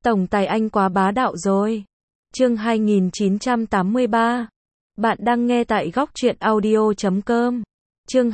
Tổng tài anh quá bá đạo rồi. Chương 2983. Bạn đang nghe tại góc truyện audio.com. Chương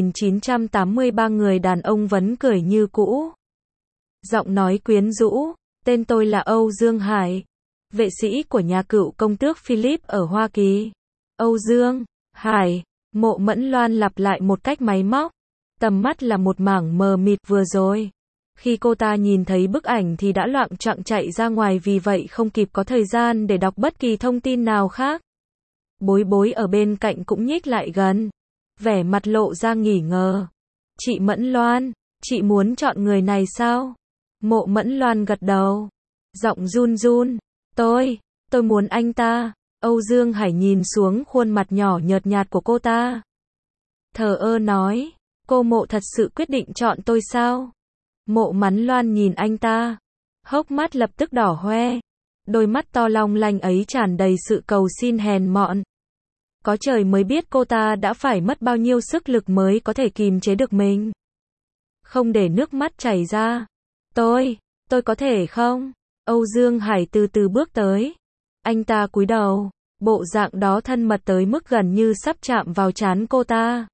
2983 người đàn ông vẫn cười như cũ. Giọng nói quyến rũ, tên tôi là Âu Dương Hải, vệ sĩ của nhà cựu công tước Philip ở Hoa Kỳ. Âu Dương Hải, Mộ Mẫn Loan lặp lại một cách máy móc. Tầm mắt là một mảng mờ mịt vừa rồi. Khi cô ta nhìn thấy bức ảnh thì đã loạng choạng chạy ra ngoài, vì vậy không kịp có thời gian để đọc bất kỳ thông tin nào khác. Bối Bối ở bên cạnh cũng nhích lại gần, vẻ mặt lộ ra nghi ngờ. Chị Mẫn Loan, chị muốn chọn người này sao? Mộ Mẫn Loan gật đầu, giọng run run. Tôi muốn anh ta. Âu Dương Hải nhìn xuống khuôn mặt nhỏ nhợt nhạt của cô ta, thờ ơ nói, cô Mộ thật sự quyết định chọn tôi sao? Mộ Mẫn Loan nhìn anh ta, hốc mắt lập tức đỏ hoe, đôi mắt to long lanh ấy tràn đầy sự cầu xin hèn mọn. Có trời mới biết cô ta đã phải mất bao nhiêu sức lực mới có thể kìm chế được mình, không để nước mắt chảy ra. Tôi có thể không? Âu Dương Hải từ từ bước tới. Anh ta cúi đầu, bộ dạng đó thân mật tới mức gần như sắp chạm vào trán cô ta.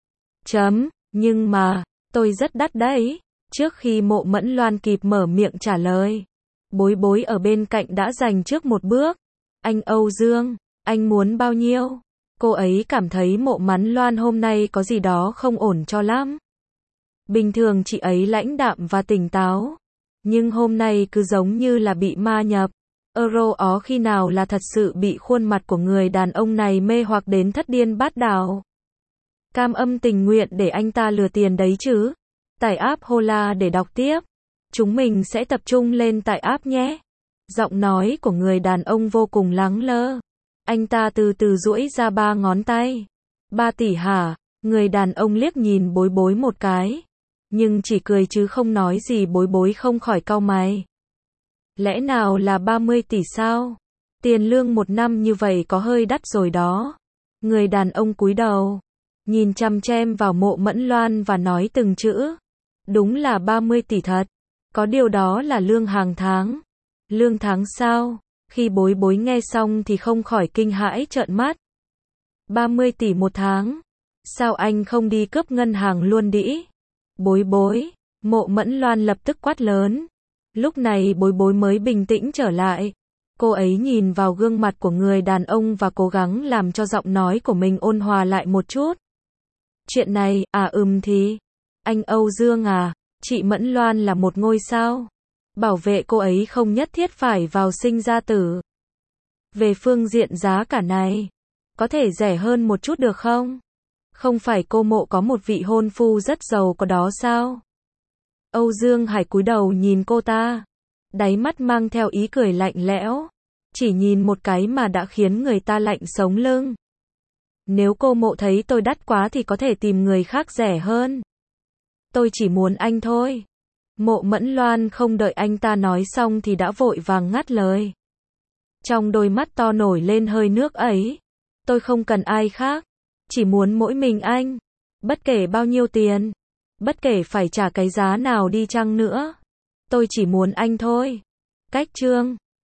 Nhưng mà, tôi rất đắt đấy. Trước khi Mộ Mẫn Loan kịp mở miệng trả lời, Bối Bối ở bên cạnh đã giành trước một bước. Anh Âu Dương, anh muốn bao nhiêu? Cô ấy cảm thấy Mộ Mẫn Loan hôm nay có gì đó không ổn cho lắm. Bình thường chị ấy lãnh đạm và tỉnh táo, nhưng hôm nay cứ giống như là bị ma nhập. Ó khi nào là thật sự bị khuôn mặt của người đàn ông này mê hoặc đến thất điên bát đảo. Cam âm tình nguyện để anh ta lừa tiền đấy chứ. Tải app Hola để đọc tiếp. Chúng mình sẽ tập trung lên tải app nhé. Giọng nói của người đàn ông vô cùng lắng lơ. Anh ta từ từ duỗi ra 3 ngón tay. 3 tỷ hả? Người đàn ông liếc nhìn Bối Bối một cái, nhưng chỉ cười chứ không nói gì. Bối Bối không khỏi cau mày. Lẽ nào là 30 tỷ sao? Tiền lương 1 năm như vậy có hơi đắt rồi đó. Người đàn ông cúi đầu, nhìn chằm chằm vào Mộ Mẫn Loan và nói từng chữ. Đúng là 30 tỷ thật. Có điều đó là lương hàng tháng. Lương tháng sao? Khi Bối Bối nghe xong thì không khỏi kinh hãi trợn mắt. 30 tỷ một tháng? Sao anh không đi cướp ngân hàng luôn đĩ? Bối Bối, Mộ Mẫn Loan lập tức quát lớn. Lúc này Bối Bối mới bình tĩnh trở lại. Cô ấy nhìn vào gương mặt của người đàn ông và cố gắng làm cho giọng nói của mình ôn hòa lại một chút. Chuyện này, thì, anh Âu Dương à, chị Mẫn Loan là một ngôi sao. Bảo vệ cô ấy không nhất thiết phải vào sinh ra tử. Về phương diện giá cả này, có thể rẻ hơn một chút được không? Không phải cô Mộ có một vị hôn phu rất giàu có đó sao? Âu Dương Hải cúi đầu nhìn cô ta, đáy mắt mang theo ý cười lạnh lẽo. Chỉ nhìn một cái mà đã khiến người ta lạnh sống lưng. Nếu cô Mộ thấy tôi đắt quá thì có thể tìm người khác rẻ hơn. Tôi chỉ muốn anh thôi. Mộ Mẫn Loan không đợi anh ta nói xong thì đã vội vàng ngắt lời. Trong đôi mắt to nổi lên hơi nước ấy. Tôi không cần ai khác, chỉ muốn mỗi mình anh. Bất kể bao nhiêu tiền, bất kể phải trả cái giá nào đi chăng nữa, tôi chỉ muốn anh thôi. Cách chương